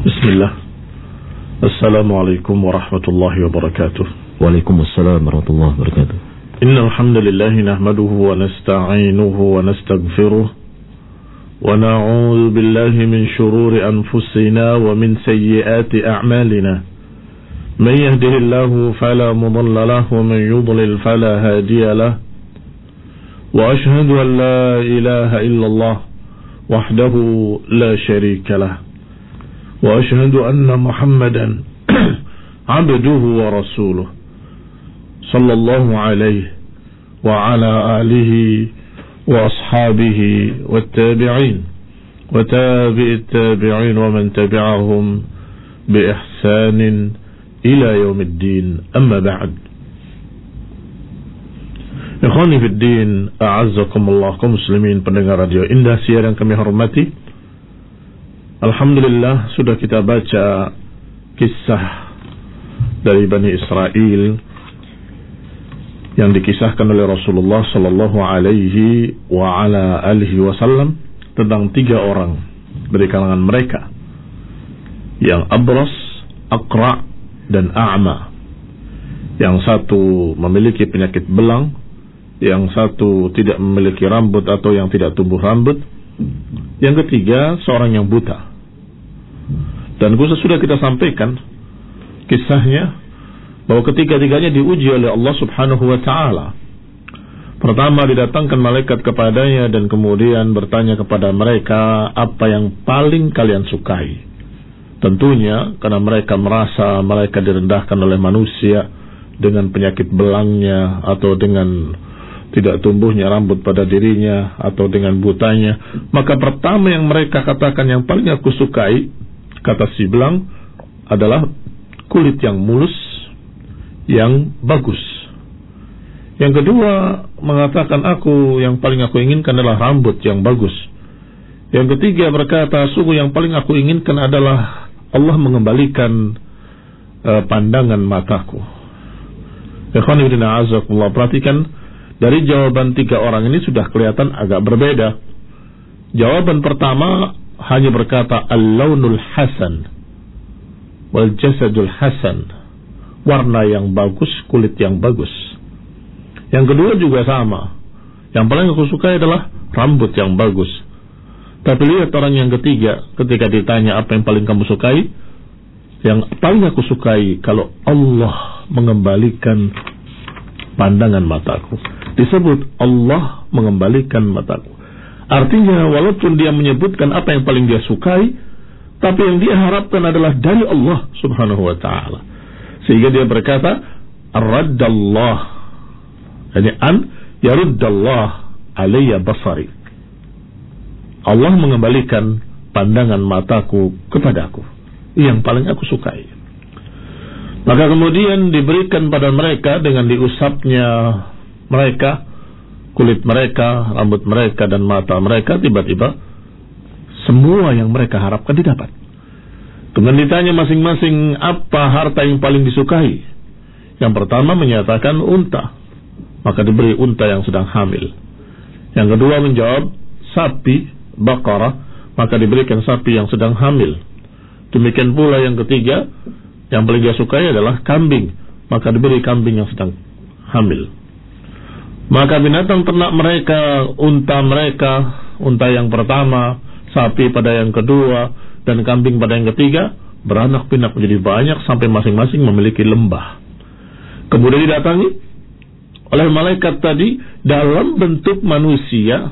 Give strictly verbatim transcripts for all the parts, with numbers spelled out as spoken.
Bismillah. Assalamualaikum warahmatullahi wabarakatuh. Waalaikumsalam warahmatullahi wabarakatuh. Innal hamdalillah nahmaduhu wa nasta'inuhu wa nastaghfiruh wa na'udzu billahi min shururi anfusina wa min sayyiati a'malina. Man yahdihillahu fala mudilla lahu wa man yudlil fala hadiya lahu. Wa ashhadu an la ilaha illallah wahdahu la syarika lahu. وأشهد أن محمدا عبده ورسوله صلى الله عليه وعلى آله وأصحابه والتابعين وتابع التابعين ومن تبعهم بإحسان إلى يوم الدين أما بعد. Ikhwani fi din, a'azzakumullah, kaum muslimin pendengar radio Indah Siar yang kami hormati. Alhamdulillah, sudah kita baca kisah dari Bani Israel yang dikisahkan oleh Rasulullah sallallahu alaihi wa ala alihi wasallam tentang tiga orang dari kalangan mereka yang abras, aqra, dan a'ma. Yang satu memiliki penyakit belang, yang satu tidak memiliki rambut atau yang tidak tumbuh rambut, yang ketiga seorang yang buta. Dan sudah kita sampaikan kisahnya bahwa ketiga-tiganya diuji oleh Allah Subhanahu wa taala. Pertama, didatangkan malaikat kepadanya dan kemudian bertanya kepada mereka, apa yang paling kalian sukai? Tentunya karena mereka merasa mereka direndahkan oleh manusia dengan penyakit belangnya atau dengan tidak tumbuhnya rambut pada dirinya atau dengan butanya. Maka pertama yang mereka katakan yang paling aku sukai, kata si belang, adalah kulit yang mulus, yang bagus. Yang kedua mengatakan, aku yang paling aku inginkan adalah rambut yang bagus. Yang ketiga berkata, sungguh yang paling aku inginkan adalah Allah mengembalikan uh, pandangan mataku. Ikhwan fillah, a'azzakumullah, perhatikan dari jawaban tiga orang ini sudah kelihatan agak berbeda. Jawaban pertama hanya berkata al-launul hasan wal jasadul hasan, warna yang bagus, kulit yang bagus. Yang kedua juga sama, yang paling aku sukai adalah rambut yang bagus. Tapi lihat orang yang ketiga, ketika ditanya apa yang paling kamu sukai, yang paling aku sukai kalau Allah mengembalikan pandangan mataku. Disebut Allah mengembalikan mataku. Artinya walaupun dia menyebutkan apa yang paling dia sukai, tapi yang dia harapkan adalah dari Allah Subhanahu wa ta'ala. Sehingga dia berkata ar-raddallah, yani an yaruddallah alayya basari, Allah mengembalikan pandangan mataku kepadaku, yang paling aku sukai. Maka kemudian diberikan pada mereka dengan diusapnya mereka, kulit mereka, rambut mereka, dan mata mereka, tiba-tiba semua yang mereka harapkan didapat. Kemudian ditanya masing-masing apa harta yang paling disukai. Yang pertama menyatakan unta, maka diberi unta yang sedang hamil. Yang kedua menjawab sapi, baqarah, maka diberikan sapi yang sedang hamil. Demikian pula yang ketiga, yang paling dia sukai adalah kambing, maka diberi kambing yang sedang hamil. Maka binatang ternak mereka, unta mereka, unta yang pertama, sapi pada yang kedua, dan kambing pada yang ketiga, beranak pinak menjadi banyak sampai masing-masing memiliki lembah. Kemudian didatangi oleh malaikat tadi dalam bentuk manusia,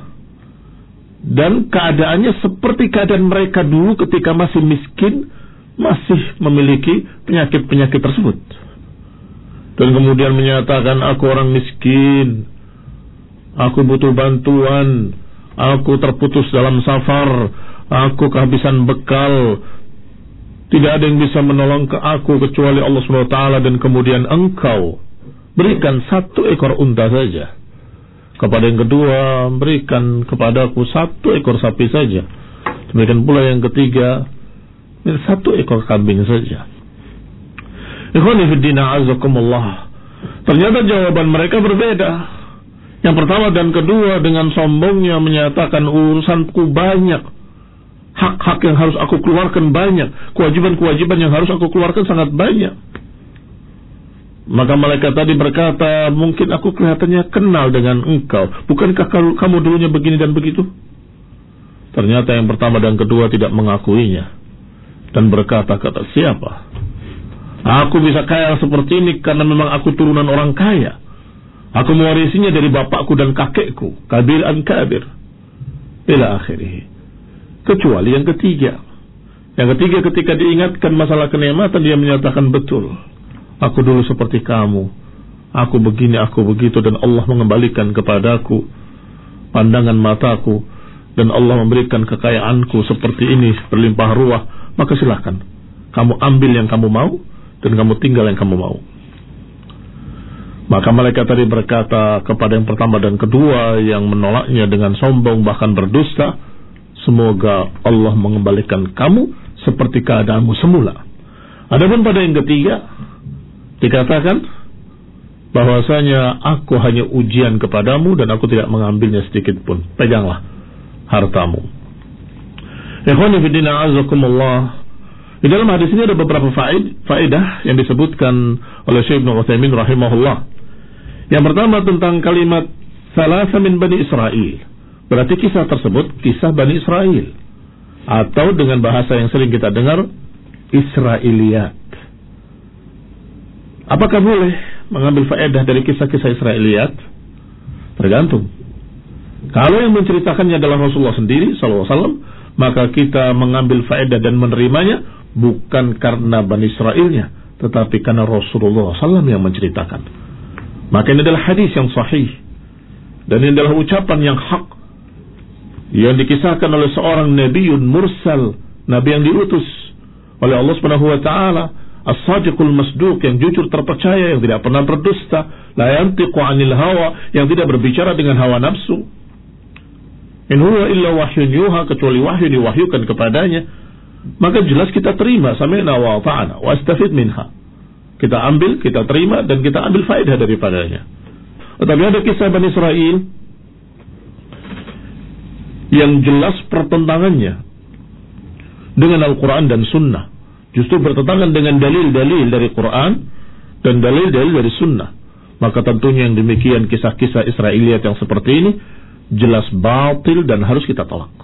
dan keadaannya seperti keadaan mereka dulu ketika masih miskin, masih memiliki penyakit-penyakit tersebut. Dan kemudian menyatakan, aku orang miskin, aku butuh bantuan, aku terputus dalam safar, aku kehabisan bekal, tidak ada yang bisa menolong ke aku kecuali Allah subhanahu wa taala, dan kemudian engkau berikan satu ekor unta saja. Kepada yang kedua, berikan kepadaku satu ekor sapi saja. Demikian pula yang ketiga, satu ekor kambing saja. Ikhwani fi din, a'azzakumullah. Ternyata jawaban mereka berbeda. Yang pertama dan kedua dengan sombongnya menyatakan urusanku banyak, hak-hak yang harus aku keluarkan banyak, kewajiban-kewajiban yang harus aku keluarkan sangat banyak. Maka malaikat tadi berkata, mungkin aku kelihatannya kenal dengan engkau. Bukankah kamu dulunya begini dan begitu? Ternyata yang pertama dan kedua tidak mengakuinya. Dan berkata, kata siapa? Aku bisa kaya seperti ini karena memang aku turunan orang kaya. Aku mewarisinya dari bapakku dan kakekku, kabir an kabir, ila akhirih. Kecuali yang ketiga. Yang ketiga ketika diingatkan masalah kenikmatan, dia menyatakan betul. Aku dulu seperti kamu. Aku begini, aku begitu, dan Allah mengembalikan kepadaku pandangan mataku, dan Allah memberikan kekayaanku seperti ini, berlimpah ruah. Maka silakan, kamu ambil yang kamu mau, dan kamu tinggal yang kamu mau. Maka malaikat tadi berkata kepada yang pertama dan kedua yang menolaknya dengan sombong bahkan berdusta, semoga Allah mengembalikan kamu seperti keadaanmu semula. Adapun pada yang ketiga dikatakan bahwasanya aku hanya ujian kepadamu dan aku tidak mengambilnya sedikit pun. Peganglah hartamu. Ikhwani fi din, a'azakumullah. Di dalam hadis ini ada beberapa faedah yang disebutkan oleh Syekh Ibnu Utsaimin rahimahullah. Yang pertama tentang kalimat salasa min Bani Israel. Berarti kisah tersebut kisah Bani Israel, atau dengan bahasa yang sering kita dengar, Israiliyat. Apakah boleh mengambil faedah dari kisah-kisah Israiliyat? Tergantung. Kalau yang menceritakannya adalah Rasulullah sendiri sallallahu alaihi wasallam, maka kita mengambil faedah dan menerimanya bukan karena Bani Israilnya, tetapi karena Rasulullah sallallahu alaihi wasallam yang menceritakan. Maka ini adalah hadis yang sahih, dan ini adalah ucapan yang hak yang dikisahkan oleh seorang nabiyyun mursal, nabi yang diutus oleh Allah Subhanahu wa taala, as-sadiqul masduq, yang jujur terpercaya, yang tidak pernah berdusta, la yantiqu 'anil hawa, yang tidak berbicara dengan hawa nafsu. In huwa illa wahyun yuha, kecuali wahyu diwahyukan kepadanya. Maka jelas kita terima, sami'na wa ata'na wa astafid minha. Kita ambil, kita terima, dan kita ambil faedah daripadanya. Tetapi ada kisah Bani Israel yang jelas pertentangannya dengan Al-Quran dan Sunnah. Justru bertentangan dengan dalil-dalil dari Quran dan dalil-dalil dari Sunnah. Maka tentunya yang demikian kisah-kisah Israiliyat yang seperti ini jelas batil dan harus kita tolak.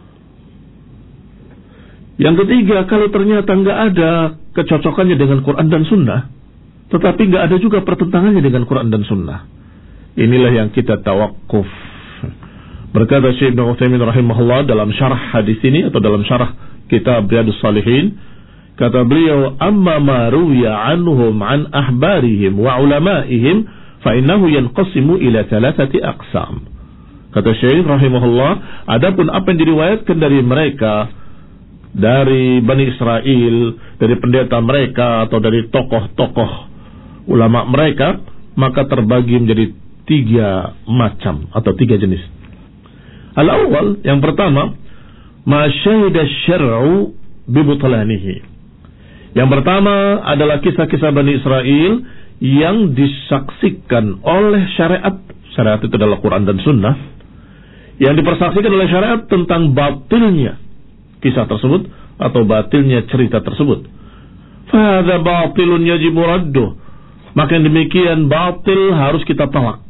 Yang ketiga, kalau ternyata nggak ada kecocokannya dengan Quran dan Sunnah, tetapi nggak ada juga pertentangannya dengan Quran dan Sunnah, inilah yang kita tawakuf. Berkata Syekh Ibnu Utsaimin rahimahullah dalam syarah hadis ini, atau dalam syarah kitab Riyadhus Shalihin, kata beliau, amma ma ruwiya anhum an ahbarihim wa ulamaihim fa innahu yanqasimu ila thalathati aqsam. Kata Syekh rahimahullah, adapun apa yang diriwayatkan dari mereka, dari Bani Israel, dari pendeta mereka atau dari tokoh-tokoh ulama mereka, maka terbagi menjadi tiga macam atau tiga jenis. Al-awwal, yang pertama, ma syahida syar'u bi butlanihi. Yang pertama adalah kisah-kisah Bani Israel yang disaksikan oleh syariat. Syariat itu adalah Quran dan Sunnah, yang dipersaksikan oleh syariat tentang batilnya kisah tersebut atau batilnya cerita tersebut. Fahadha batilun yajibu radduh. Maka yang demikian batil harus kita tolak.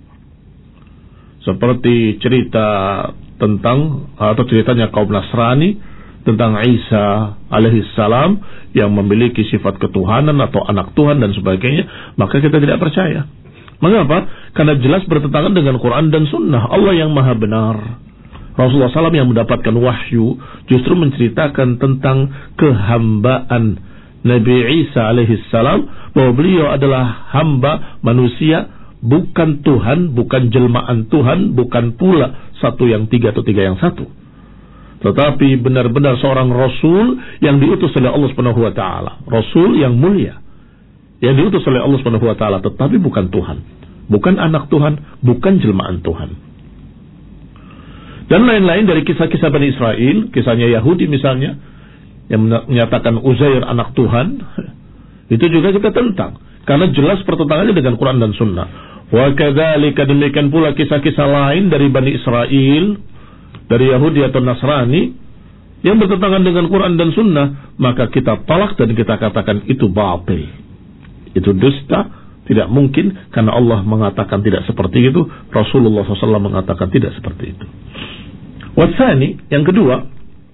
Seperti cerita tentang atau ceritanya kaum Nasrani tentang Isa alaihissalam yang memiliki sifat ketuhanan atau anak Tuhan dan sebagainya, maka kita tidak percaya. Mengapa? Karena jelas bertentangan dengan Quran dan Sunnah. Allah yang maha benar, Rasulullah shallallahu alaihi wasallam yang mendapatkan wahyu justru menceritakan tentang kehambaan Nabi Isa alaihissalam, bahwa beliau adalah hamba manusia, bukan Tuhan, bukan jelmaan Tuhan, bukan pula satu yang tiga atau tiga yang satu, tetapi benar-benar seorang Rasul yang diutus oleh Allah Subhanahu wa taala, Rasul yang mulia yang diutus oleh Allah Subhanahu wa taala, tetapi bukan Tuhan, bukan anak Tuhan, bukan jelmaan Tuhan. Dan lain-lain dari kisah-kisah Bani Israel, kisahnya Yahudi misalnya, yang menyatakan Uzair anak Tuhan, itu juga kita tentang, karena jelas pertentangannya dengan Quran dan Sunnah. Wa kadzalika, demikian pula kisah-kisah lain dari Bani Israel, dari Yahudi atau Nasrani, yang bertentangan dengan Quran dan Sunnah, maka kita tolak dan kita katakan itu batil, itu dusta, tidak mungkin, karena Allah mengatakan tidak seperti itu, Rasulullah shallallahu alaihi wasallam mengatakan tidak seperti itu. Wasani, yang kedua,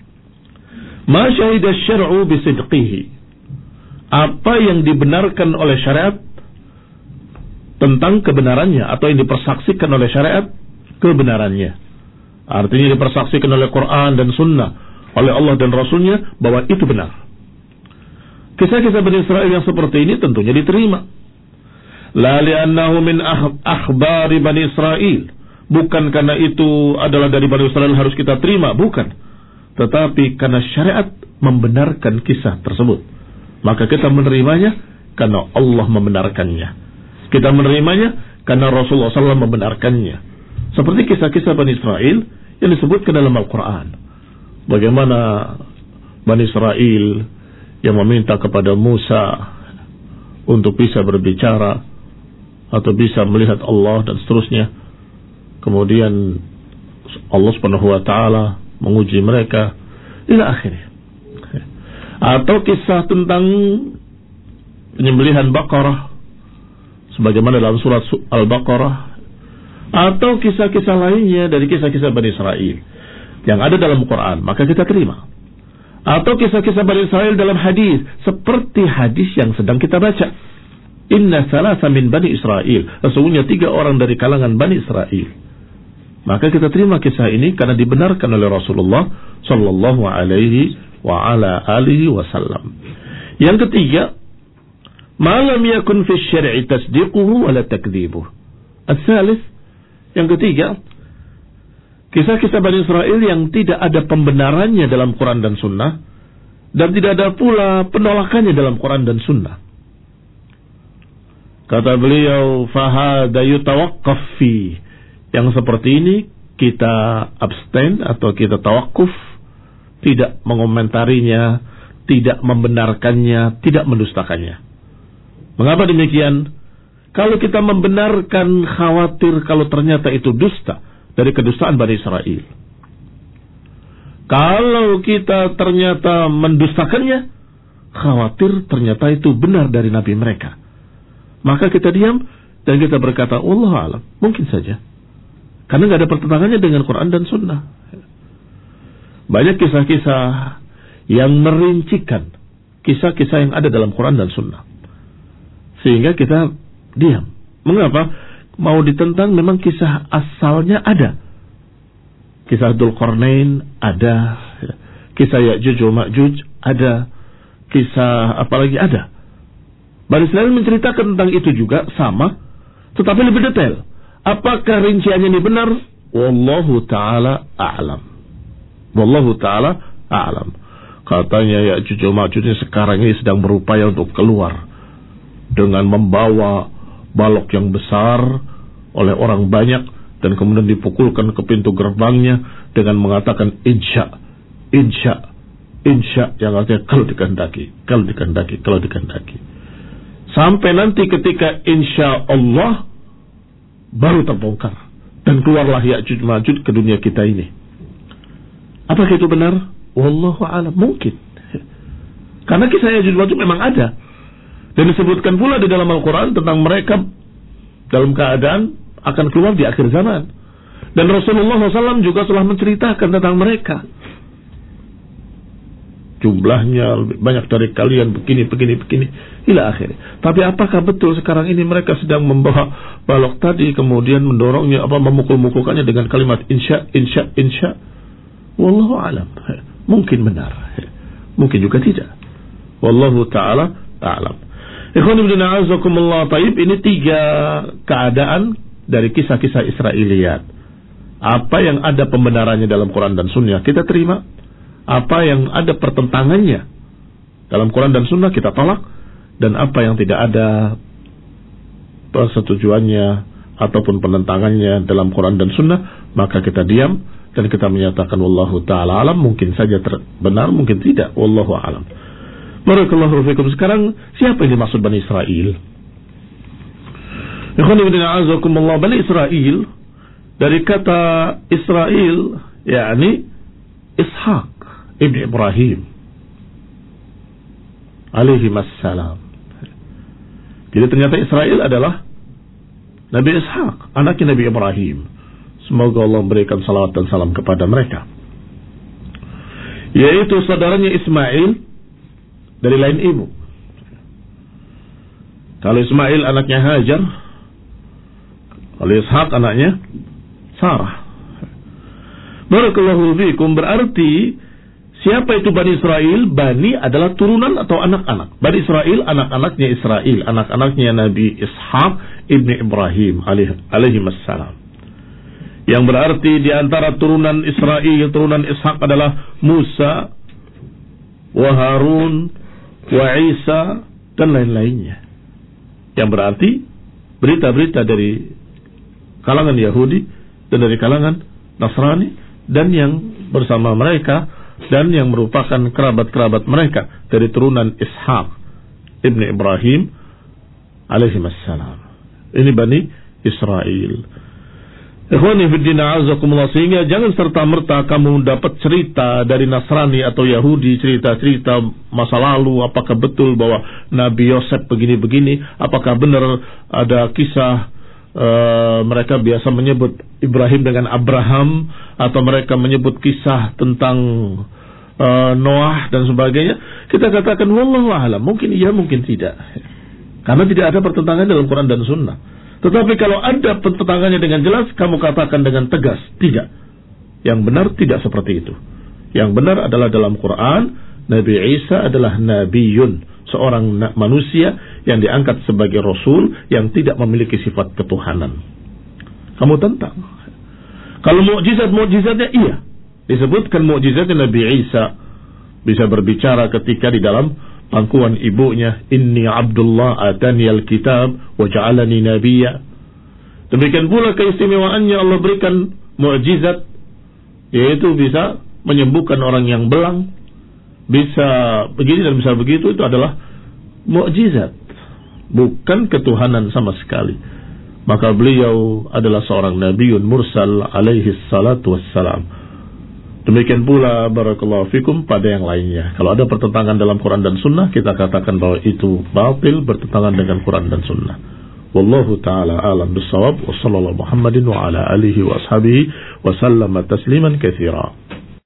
ma syahida syar'u bisidqihi, apa yang dibenarkan oleh syariat tentang kebenarannya, atau yang dipersaksikan oleh syariat kebenarannya. Artinya dipersaksikan oleh Quran dan Sunnah, oleh Allah dan Rasulnya, bahwa itu benar. Kisah-kisah Bani Israel yang seperti ini tentunya diterima. La li'annahu min akhbari Bani Israel, bukan karena itu adalah dari Bani Israel harus kita terima, bukan. Tetapi karena syariat membenarkan kisah tersebut, maka kita menerimanya karena Allah membenarkannya. Kita menerimanya karena Rasulullah shallallahu alaihi wasallam membenarkannya. Seperti kisah-kisah Bani Israel yang disebutkan dalam Al-Quran. Bagaimana Bani Israel yang meminta kepada Musa untuk bisa berbicara atau bisa melihat Allah dan seterusnya. Kemudian Allah Subhanahu wa taala menguji mereka ila akhirnya. Atau kisah tentang penyembelihan Baqarah sebagaimana dalam surat Al-Baqarah, atau kisah-kisah lainnya dari kisah-kisah Bani Israel yang ada dalam Quran, maka kita terima. Atau kisah-kisah Bani Israel dalam hadis, seperti hadis yang sedang kita baca, inna salasa min Bani Israel, sesungguhnya tiga orang dari kalangan Bani Israel, maka kita terima kisah ini karena dibenarkan oleh Rasulullah sallallahu alaihi wa ala alihi wasallam. Yang ketiga, ma lam yakun fi syar'i tasdiquhu wa la takdzibuhu. As-salis, yang ketiga, kisah-kisah Bani Israel yang tidak ada pembenarannya dalam Quran dan Sunnah, dan tidak ada pula penolakannya dalam Quran dan Sunnah. Kata beliau, fahada yutawaqqaf fi, yang seperti ini kita abstain atau kita tawakuf, tidak mengomentarinya, tidak membenarkannya, tidak mendustakannya. Mengapa demikian? Kalau kita membenarkan, khawatir kalau ternyata itu dusta dari kedustaan Bani Israel. Kalau kita ternyata mendustakannya, khawatir ternyata itu benar dari Nabi mereka. Maka kita diam dan kita berkata, wallahu a'lam, mungkin saja. Karena tidak ada pertentangannya dengan Quran dan Sunnah. Banyak kisah-kisah yang merincikan kisah-kisah yang ada dalam Quran dan Sunnah, sehingga kita diam. Mengapa? Mau ditentang, memang kisah asalnya ada. Kisah Dzulqarnain ada, kisah Ya'juj wa Ma'juj ada, kisah apalagi ada. Bani Israil menceritakan tentang itu juga sama, tetapi lebih detail. Apakah rinciannya ini benar? Wallahu ta'ala a'lam. Wallahu ta'ala a'lam. Katanya Ya'juj wa Ma'juj ini sekarang ini sedang berupaya untuk keluar dengan membawa balok yang besar oleh orang banyak, dan kemudian dipukulkan ke pintu gerbangnya dengan mengatakan insya, insya, insya, yang artinya kalau dikehendaki, kalau dikehendaki, kalau dikehendaki. Sampai nanti ketika insya Allah baru terbongkar dan keluarlah Ya'juj Ma'juj ke dunia kita ini. Apakah itu benar? Wallahu a'lam, mungkin. Karena kisah Ya'juj Ma'juj memang ada. Dan disebutkan pula di dalam Al-Quran tentang mereka dalam keadaan akan keluar di akhir zaman. Dan Rasulullah shallallahu alaihi wasallam juga telah menceritakan tentang mereka. Jumlahnya lebih banyak dari kalian, begini, begini, begini, ila akhir. Tapi apakah betul sekarang ini mereka sedang membawa balok tadi, kemudian mendorongnya, apa memukul-mukulkannya dengan kalimat insya, insya, insya? Wallahu alam. Mungkin benar, mungkin juga tidak. Wallahu ta'ala a'lam. Ikhwan ibn a'azakumullah. Taib, ini tiga keadaan dari kisah-kisah Israiliyat. Apa yang ada pembenarannya dalam Quran dan Sunnah kita terima, apa yang ada pertentangannya dalam Quran dan Sunnah kita tolak, dan apa yang tidak ada persetujuannya ataupun penentangannya dalam Quran dan Sunnah, maka kita diam dan kita menyatakan wallahu ta'ala alam. Mungkin saja benar, mungkin tidak. Wallahu alam. Barakallahu fikum. Sekarang siapa yang dimaksud Bani Israel? Bani Israel dari kata Israel, yakni Ishak. ibni Ibrahim alaihi wassalam. Jadi ternyata Israel adalah Nabi Ishaq, anaknya Nabi Ibrahim. Semoga Allah memberikan salawat dan salam kepada mereka. Yaitu saudaranya Ismail dari lain ibu. Kalau Ismail anaknya Hajar, kalau Ishaq anaknya Sarah. Barakallahu fiikum, berarti siapa itu Bani Israel? Bani adalah turunan atau anak-anak. Bani Israel anak-anaknya Israel, anak-anaknya Nabi Ishaq ibni Ibrahim alaihi wassalam. Yang berarti di antara turunan Israel, turunan Ishaq adalah Musa, wa Harun, wa Isa, dan lain-lainnya. Yang berarti berita-berita dari kalangan Yahudi dan dari kalangan Nasrani dan yang bersama mereka dan yang merupakan kerabat-kerabat mereka dari turunan Ishaq ibni Ibrahim alaihi wassalam. Ini Bani Israel. Ikhwani fiddina azakumullah, sehingga jangan serta-merta kamu dapat cerita dari Nasrani atau Yahudi, cerita-cerita masa lalu, apakah betul bahwa Nabi Yosef begini-begini, apakah benar ada kisah uh, mereka biasa menyebut Ibrahim dengan Abraham, atau mereka menyebut kisah tentang uh, Noah dan sebagainya. Kita katakan wallahu a'lam, mungkin iya mungkin tidak, karena tidak ada pertentangan dalam Quran dan Sunnah. Tetapi kalau ada pertentangannya dengan jelas, kamu katakan dengan tegas, tidak. Yang benar tidak seperti itu. Yang benar adalah dalam Quran, Nabi Isa adalah Nabiyun, seorang manusia yang diangkat sebagai Rasul yang tidak memiliki sifat ketuhanan. Kamu tentang. Kalau mukjizat-mukjizatnya iya. Disebutkan mukjizatnya Nabi Isa bisa berbicara ketika di dalam pangkuan ibunya, inni Abdullah atani al-kitab wa ja'alani nabiyya. Demikian pula keistimewaannya Allah berikan mukjizat, yaitu bisa menyembuhkan orang yang belang, bisa begini dan bisa begitu. Itu adalah mukjizat, bukan ketuhanan sama sekali. Maka beliau adalah seorang nabiun mursal alaihi salatu wassalam. Demikian pula barakallahu fikum pada yang lainnya. Kalau ada pertentangan dalam Quran dan Sunnah, kita katakan bahwa itu batil, bertentangan dengan Quran dan Sunnah. Wallahu ta'ala alam bissawab. Wa sallallahu Muhammadin wa ala alihi wa ashabihi wa sallama tasliman katsira.